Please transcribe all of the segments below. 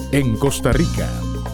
en Costa Rica.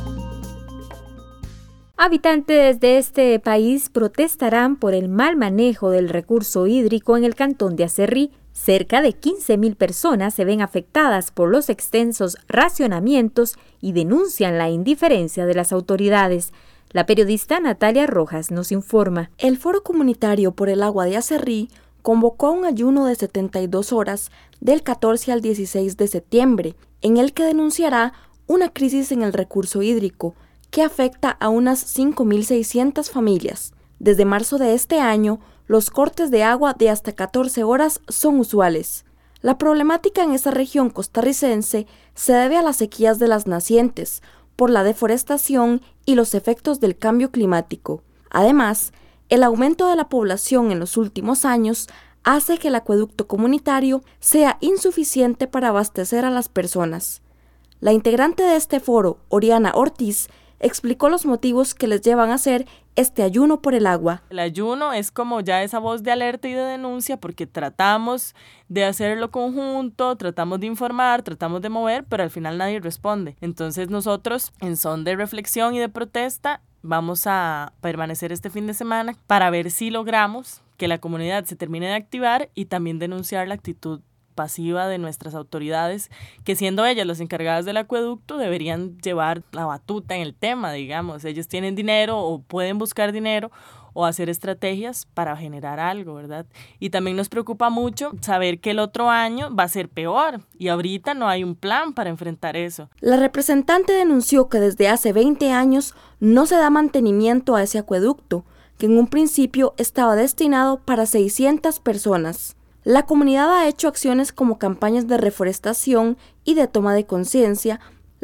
Habitantes de este país protestarán por el mal manejo del recurso hídrico en el cantón de Acerrí. Cerca de 15,000 personas se ven afectadas por los extensos racionamientos y denuncian la indiferencia de las autoridades. La periodista Natalia Rojas nos informa. El Foro Comunitario por el Agua de Acerrí convocó un ayuno de 72 horas del 14 al 16 de septiembre, en el que denunciará una crisis en el recurso hídrico que afecta a unas 5,600 familias. Desde marzo de este año, los cortes de agua de hasta 14 horas son usuales. La problemática en esta región costarricense se debe a las sequías de las nacientes, por la deforestación y los efectos del cambio climático. Además, el aumento de la población en los últimos años hace que el acueducto comunitario sea insuficiente para abastecer a las personas. La integrante de este foro, Oriana Ortiz, explicó los motivos que les llevan a hacer este ayuno por el agua. El ayuno es como ya esa voz de alerta y de denuncia porque tratamos de hacerlo conjunto, tratamos de informar, tratamos de mover, pero al final nadie responde. Entonces nosotros, en son de reflexión y de protesta, vamos a permanecer este fin de semana para ver si logramos que la comunidad se termine de activar y también denunciar la actitud pasiva de nuestras autoridades, que siendo ellas las encargadas del acueducto deberían llevar la batuta en el tema, digamos. Ellos tienen dinero o pueden buscar dinero o hacer estrategias para generar algo, ¿verdad? Y también nos preocupa mucho saber que el otro año va a ser peor y ahorita no hay un plan para enfrentar eso. La representante denunció que desde hace 20 años no se da mantenimiento a ese acueducto, que en un principio estaba destinado para 600 personas. La comunidad ha hecho acciones como campañas de reforestación y de toma de conciencia.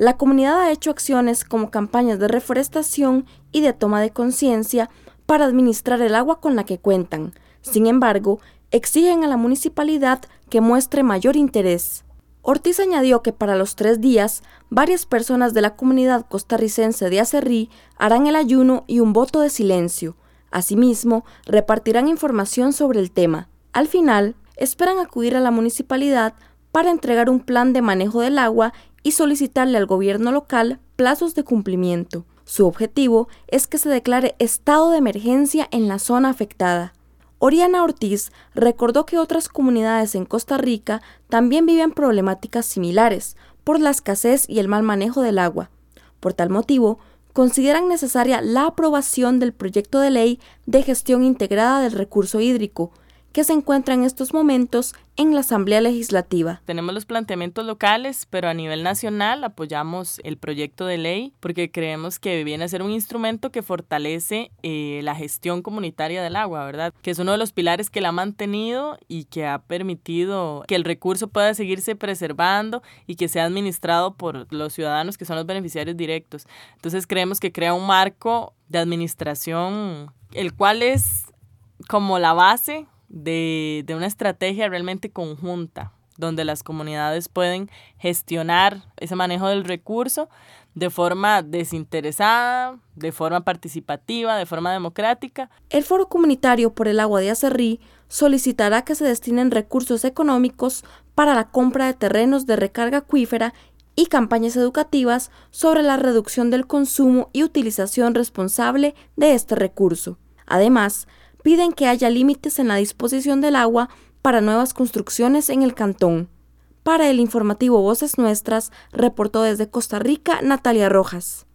Para administrar el agua con la que cuentan. Sin embargo, exigen a la municipalidad que muestre mayor interés. Ortiz añadió que para los 3 días, varias personas de la comunidad costarricense de Acerrí harán el ayuno y un voto de silencio. Asimismo, repartirán información sobre el tema. Al final, esperan acudir a la municipalidad para entregar un plan de manejo del agua y solicitarle al gobierno local plazos de cumplimiento. Su objetivo es que se declare estado de emergencia en la zona afectada. Oriana Ortiz recordó que otras comunidades en Costa Rica también viven problemáticas similares por la escasez y el mal manejo del agua. Por tal motivo, consideran necesaria la aprobación del proyecto de ley de gestión integrada del recurso hídrico, que se encuentra en estos momentos en la Asamblea Legislativa. Tenemos los planteamientos locales, pero a nivel nacional apoyamos el proyecto de ley porque creemos que viene a ser un instrumento que fortalece la gestión comunitaria del agua, ¿verdad? Que es uno de los pilares que la ha mantenido y que ha permitido que el recurso pueda seguirse preservando y que sea administrado por los ciudadanos que son los beneficiarios directos. Entonces creemos que crea un marco de administración, el cual es como la base de una estrategia realmente conjunta, donde las comunidades pueden gestionar ese manejo del recurso de forma desinteresada, de forma participativa, de forma democrática. El Foro Comunitario por el Agua de Acerrí solicitará que se destinen recursos económicos para la compra de terrenos de recarga acuífera y campañas educativas sobre la reducción del consumo y utilización responsable de este recurso. Además, piden que haya límites en la disposición del agua para nuevas construcciones en el cantón. Para el informativo Voces Nuestras, reportó desde Costa Rica Natalia Rojas.